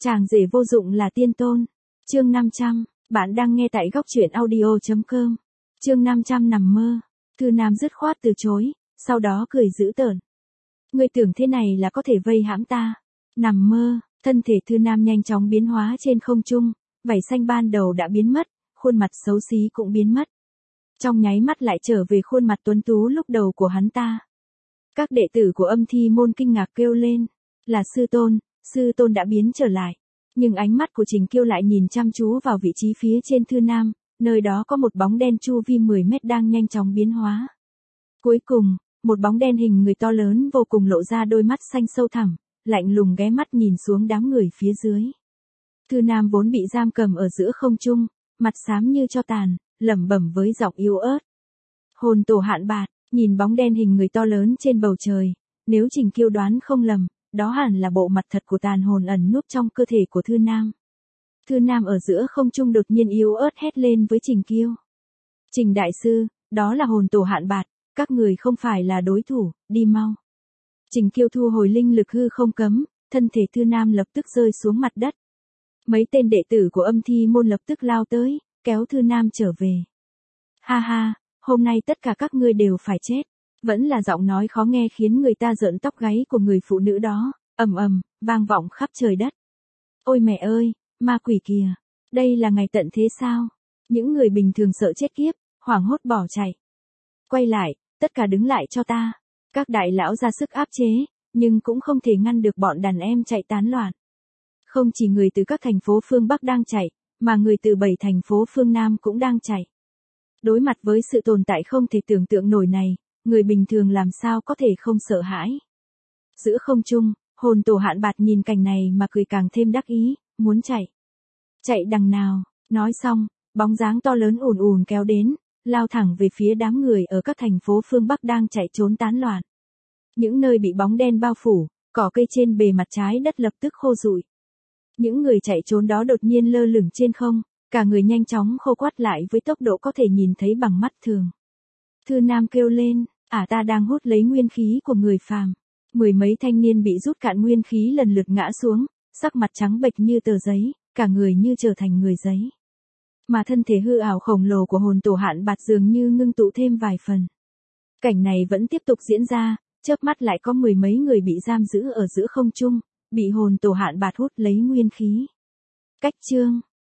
Chàng rể vô dụng là tiên tôn. Chương 500, bạn đang nghe tại góc truyện audio.com. Chương 500 nằm mơ. Thư Nam dứt khoát từ chối, sau đó cười giễu tợn. Ngươi tưởng thế này là có thể vây hãm ta? Nằm mơ, thân thể Thư Nam nhanh chóng biến hóa trên không trung, vảy xanh ban đầu đã biến mất, khuôn mặt xấu xí cũng biến mất. Trong nháy mắt lại trở về khuôn mặt tuấn tú lúc đầu của hắn ta. Các đệ tử của Âm Thi môn kinh ngạc kêu lên, là sư tôn đã biến trở lại. Nhưng ánh mắt của Trình Kiêu lại nhìn chăm chú vào vị trí phía trên Thư Nam, nơi đó có một bóng đen chu vi 10 mét đang nhanh chóng biến hóa. Cuối cùng, một bóng đen hình người to lớn vô cùng lộ ra đôi mắt xanh sâu thẳm, lạnh lùng ghé mắt nhìn xuống đám người phía dưới. Thư Nam vốn bị giam cầm ở giữa không trung, mặt xám như tro tàn, lẩm bẩm với giọng yếu ớt. Hồn tổ Hạn Bạt, nhìn bóng đen hình người to lớn trên bầu trời, nếu Trình Kiêu đoán không lầm, đó hẳn là bộ mặt thật của tàn hồn ẩn núp trong cơ thể của Thư Nam. Thư Nam ở giữa không trung đột nhiên yếu ớt hét lên với Trình Kiêu. Trình đại sư, đó là hồn tổ Hạn Bạt, các người không phải là đối thủ, đi mau. Trình Kiêu thu hồi linh lực hư không cấm, thân thể Thư Nam lập tức rơi xuống mặt đất. Mấy tên đệ tử của Âm Thi môn lập tức lao tới, kéo Thư Nam trở về. Ha ha, hôm nay tất cả các ngươi đều phải chết. Vẫn là giọng nói khó nghe khiến người ta rợn tóc gáy của người phụ nữ đó, ầm ầm, vang vọng khắp trời đất. Ôi mẹ ơi, ma quỷ kìa, đây là ngày tận thế sao? Những người bình thường sợ chết kiếp, hoảng hốt bỏ chạy. Quay lại, tất cả đứng lại cho ta. Các đại lão ra sức áp chế, nhưng cũng không thể ngăn được bọn đàn em chạy tán loạn. Không chỉ người từ các thành phố phương Bắc đang chạy, mà người từ 7 thành phố phương Nam cũng đang chạy. Đối mặt với sự tồn tại không thể tưởng tượng nổi này, người bình thường làm sao có thể không sợ hãi. Giữa không trung, hồn tổ Hạn Bạt nhìn cảnh này mà cười càng thêm đắc ý, muốn chạy. Chạy đằng nào, nói xong, bóng dáng to lớn ùn ùn kéo đến, lao thẳng về phía đám người ở các thành phố phương Bắc đang chạy trốn tán loạn. Những nơi bị bóng đen bao phủ, cỏ cây trên bề mặt trái đất lập tức khô rụi. Những người chạy trốn đó đột nhiên lơ lửng trên không, cả người nhanh chóng khô quắt lại với tốc độ có thể nhìn thấy bằng mắt thường. Thư Nam kêu lên, ta đang hút lấy nguyên khí của người phàm. Mười mấy thanh niên bị rút cạn nguyên khí lần lượt ngã xuống, sắc mặt trắng bệch như tờ giấy, cả người như trở thành người giấy. Mà thân thể hư ảo khổng lồ của hồn tổ Hạn Bạt dường như ngưng tụ thêm vài phần. Cảnh này vẫn tiếp tục diễn ra, chớp mắt lại có mười mấy người bị giam giữ ở giữa không trung, bị hồn tổ Hạn Bạt hút lấy nguyên khí. Cách chương